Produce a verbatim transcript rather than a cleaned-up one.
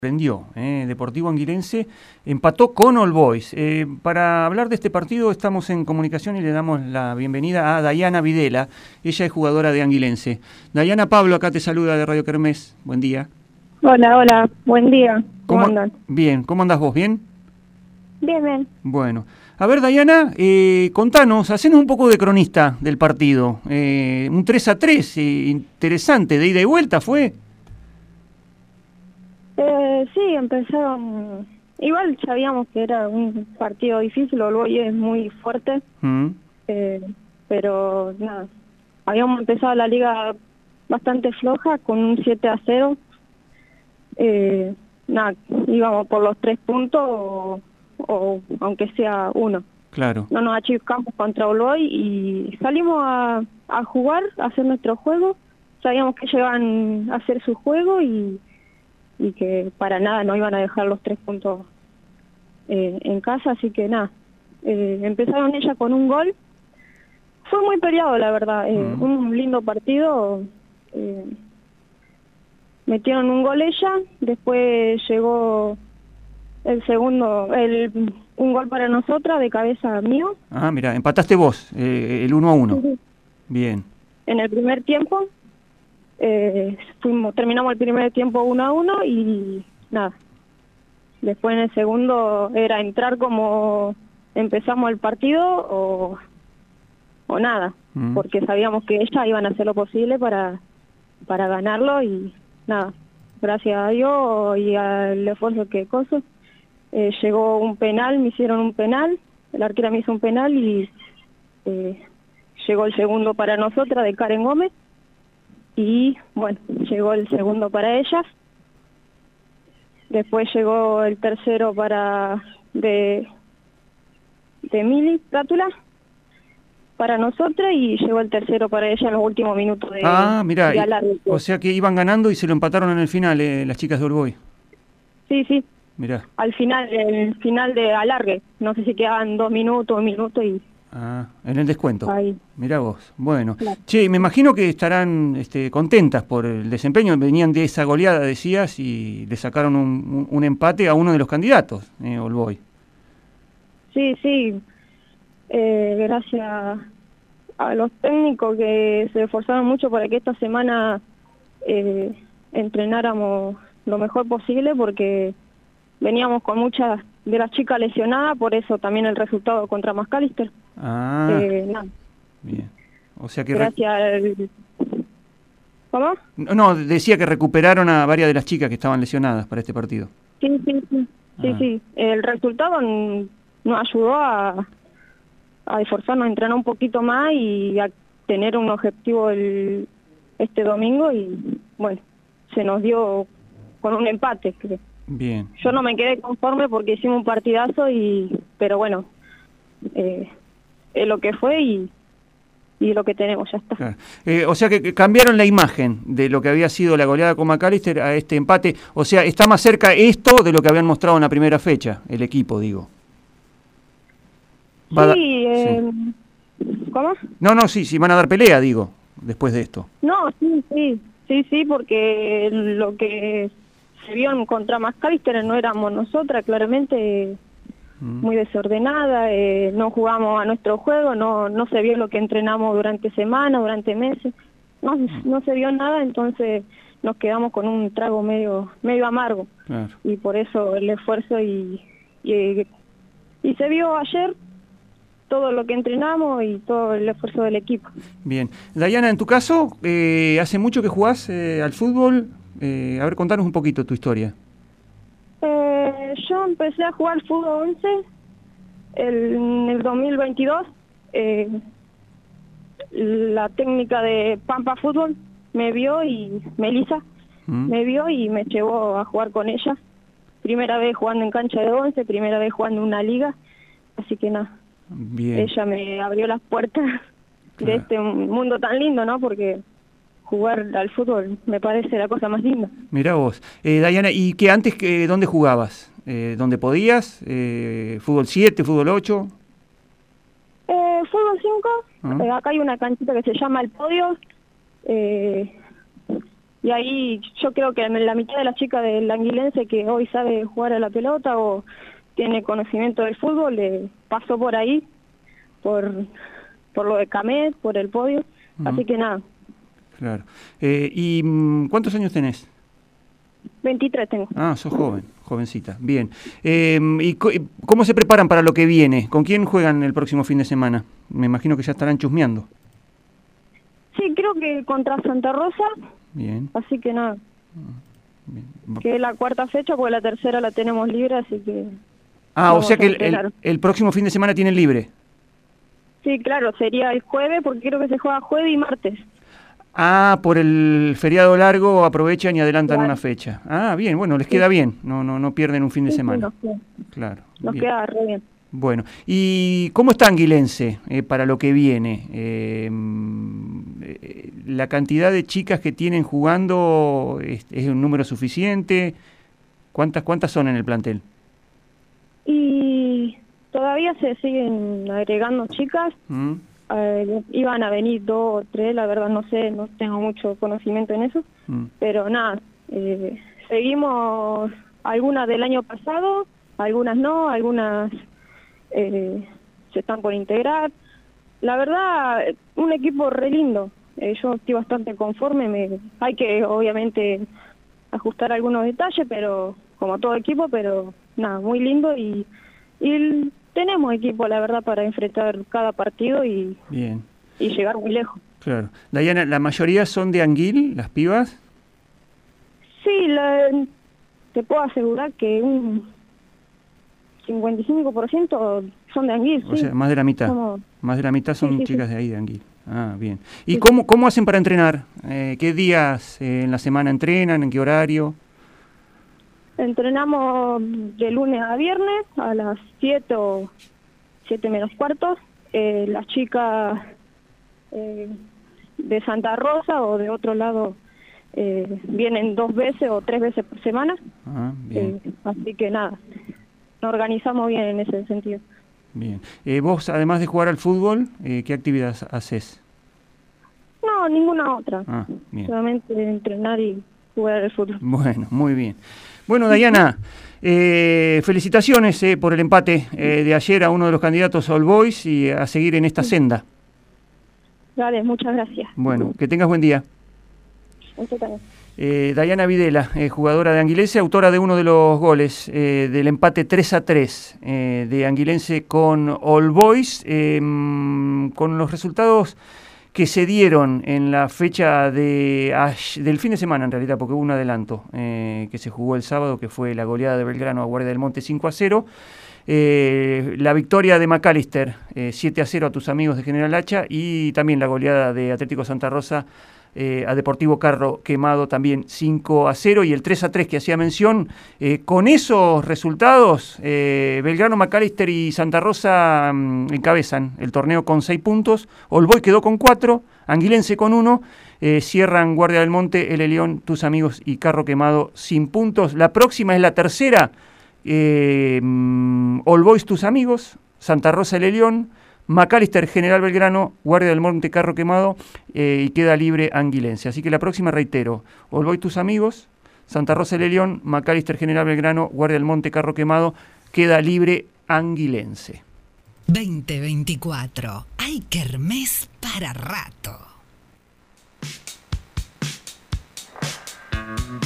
Prendió, eh, Deportivo Anguilense empató con All Boys. Eh, para hablar de este partido estamos en comunicación y le damos la bienvenida a Dayana Videla. Ella es jugadora de Anguilense. Dayana, Pablo acá te saluda de Radio Kermés. Buen día. Hola, hola, buen día. ¿Cómo, ¿Cómo andan? Bien, ¿cómo andás vos? ¿Bien? Bien, bien. Bueno, a ver Dayana, eh, contanos, hacenos un poco de cronista del partido. Eh, un tres a tres, eh, interesante, de ida y vuelta fue. Eh, sí, empezaron. Igual sabíamos que era un partido difícil, el Boy es muy fuerte, mm. eh, pero nada, habíamos empezado la liga bastante floja con un siete a cero. Eh, nada, íbamos por los tres puntos o, o aunque sea uno. Claro. No nos achicamos contra Boy y salimos a, a jugar, a hacer nuestro juego. Sabíamos que llegaban a hacer su juego y y que para nada no iban a dejar los tres puntos eh, en casa, así que nada, eh, empezaron ella con un gol, fue muy peleado la verdad, eh, mm. un lindo partido, eh, metieron un gol ella, después llegó el segundo, el un gol para nosotras de cabeza mío. Ah, mira, empataste vos, eh, el uno a uno. Sí. Bien. En el primer tiempo. Eh, fuimos, terminamos el primer tiempo uno a uno y nada. Después en el segundo era entrar como empezamos el partido o, o nada, mm. porque sabíamos que ellas iban a hacer lo posible para, para ganarlo y nada. Gracias a Dios y al esfuerzo que coso, eh, llegó un penal, me hicieron un penal, el arquera me hizo un penal y eh, llegó el segundo para nosotras de Karen Gómez. Y bueno, llegó el segundo para ellas, después llegó el tercero para de de Mili Trátula para nosotras y llegó el tercero para ella en los últimos minutos de Ah, mira, de o sea que iban ganando y se lo empataron en el final eh, las chicas de All Boys. Sí, sí. Mirá. Al final, el final de alargue, no sé si quedaban dos minutos, un minuto y Ah, en el descuento. Ahí. Mirá vos. Bueno. Claro. Che, me imagino que estarán este, contentas por el desempeño. Venían de esa goleada, decías, y le sacaron un, un, un empate a uno de los candidatos, eh, All Boys. Sí, sí. Eh, gracias a los técnicos que se esforzaron mucho para que esta semana eh, entrenáramos lo mejor posible, porque veníamos con muchas de las chicas lesionadas, por eso también el resultado contra McAllister. Ah, eh, no. Bien. O sea que gracias al... ¿Cómo? No, no, decía que recuperaron a varias de las chicas que estaban lesionadas para este partido. Sí, sí, sí, ah. sí, sí. El resultado nos ayudó a, a esforzarnos, a entrenar un poquito más y a tener un objetivo el, este domingo y bueno, se nos dio con un empate. Creo. Bien. Yo no me quedé conforme porque hicimos un partidazo y, pero bueno, eh, es lo que fue y, y lo que tenemos, ya está. Claro. Eh, o sea que cambiaron la imagen de lo que había sido la goleada con McAllister a este empate. O sea, está más cerca esto de lo que habían mostrado en la primera fecha, el equipo, digo. Va sí, eh, sí, ¿cómo? No, no, sí, sí, van a dar pelea, digo, después de esto. No, sí, sí, sí, sí, porque lo que se vio en contra McAllister no éramos nosotras, claramente mm. muy desordenada, eh, no jugamos a nuestro juego, no no se vio lo que entrenamos durante semanas, durante meses, no mm. no se vio nada, entonces nos quedamos con un trago medio medio amargo. Claro. Y por eso el esfuerzo y, y y se vio ayer todo lo que entrenamos y todo el esfuerzo del equipo. Bien. Dayana, en tu caso, eh, ¿hace mucho que jugás eh, al fútbol? Eh, a ver, contanos un poquito tu historia. Eh, yo empecé a jugar fútbol once el, en el dos mil veintidós. Eh, la técnica de Pampa Fútbol me vio y Melissa mm. me vio y me llevó a jugar con ella. Primera vez jugando en cancha de once, primera vez jugando en una liga, así que nada. Bien. Ella me abrió las puertas claro. de este mundo tan lindo, ¿no? Porque jugar al fútbol me parece la cosa más linda. Mirá vos. Eh, Dayana, ¿y qué antes, que, dónde jugabas? Eh, ¿Dónde podías? Eh, ¿Fútbol siete, fútbol ocho? Eh, fútbol cinco. ¿Ah? Eh, acá hay una canchita que se llama El Podio. Eh, y ahí yo creo que la mitad de las chicas del Anguilense que hoy sabe jugar a la pelota o tiene conocimiento del fútbol, le pasó por ahí, por, por lo de Camet, por el podio, uh-huh. Así que nada. Claro. Eh, ¿Y cuántos años tenés? veintitrés tengo. Ah, sos joven, jovencita. Bien. Eh, ¿Y cómo se preparan para lo que viene? ¿Con quién juegan el próximo fin de semana? Me imagino que ya estarán chusmeando. Sí, creo que contra Santa Rosa. Bien. Así que nada. Bien. Que es la cuarta fecha, porque la tercera la tenemos libre, así que... Ah, o sea que el, el, el próximo fin de semana tienen libre. Sí, claro, sería el jueves, porque creo que se juega jueves y martes. Ah, por el feriado largo aprovechan y adelantan claro. Una fecha. Ah, bien, bueno, les queda sí. Bien, no no no pierden un fin de sí, semana. Sí, nos queda. Claro. Nos bien. Queda re bien. Bueno, ¿y cómo está Anguilense eh, para lo que viene? Eh, ¿La cantidad de chicas que tienen jugando es, es un número suficiente? ¿Cuántas cuántas son en el plantel? Y todavía se siguen agregando chicas. ¿Mm? Eh, iban a venir dos o tres, la verdad no sé, no tengo mucho conocimiento en eso, mm. pero nada, eh, seguimos algunas del año pasado, algunas no, algunas eh, se están por integrar. La verdad, un equipo re lindo, eh, yo estoy bastante conforme, me, hay que obviamente ajustar algunos detalles, pero como todo equipo, pero nada, muy lindo y, y el, tenemos equipo, la verdad, para enfrentar cada partido y, bien. Y llegar muy lejos. Claro. Dayana, ¿la mayoría son de Anguil, las pibas? Sí, la, te puedo asegurar que un cincuenta y cinco por ciento son de Anguil, o sí. sea, más de la mitad. Como... Más de la mitad son sí, sí, chicas sí. de ahí, de Anguil. Ah, bien. ¿Y sí. cómo, cómo hacen para entrenar? Eh, ¿Qué días eh, en la semana entrenan? ¿En qué horario? Entrenamos de lunes a viernes a las siete o siete menos cuartos. Eh, las chicas eh, de Santa Rosa o de otro lado eh, vienen dos veces o tres veces por semana. Ah, bien. Eh, así que nada, nos organizamos bien en ese sentido. Bien. Eh, vos, además de jugar al fútbol, eh, ¿qué actividad haces? No, ninguna otra. Ah, bien. Solamente entrenar y jugar al fútbol. Bueno, muy bien. Bueno, Dayana, eh, felicitaciones eh, por el empate eh, de ayer a uno de los candidatos All Boys y a seguir en esta senda. Vale, muchas gracias. Bueno, que tengas buen día. Usted también. Eh, Dayana Videla, eh, jugadora de Anguilense, autora de uno de los goles eh, del empate tres a tres eh, de Anguilense con All Boys, eh, con los resultados que se dieron en la fecha de del fin de semana, en realidad, porque hubo un adelanto eh, que se jugó el sábado, que fue la goleada de Belgrano a Guardia del Monte cinco a cero, eh, la victoria de McAllister eh, siete a cero a tus amigos de General Hacha, y también la goleada de Atlético Santa Rosa eh, a Deportivo Carro Quemado también cinco a cero, y el tres a tres que hacía mención. Eh, con esos resultados, eh, Belgrano, McAllister y Santa Rosa mmm, encabezan el torneo con seis puntos, All Boys quedó con cuatro, Anguilense con uno, eh, cierran Guardia del Monte, El León, tus amigos y Carro Quemado sin puntos. La próxima es la tercera, eh, mmm, All Boys, tus amigos, Santa Rosa, El León, McAllister, General Belgrano, Guardia del Monte, Carro Quemado, eh, y queda libre Anguilense. Así que la próxima, reitero, All Boys, tus amigos, Santa Rosa, El León, McAllister, General Belgrano, Guardia del Monte, Carro Quemado, queda libre Anguilense. veinte veinticuatro. Hay kermés para rato.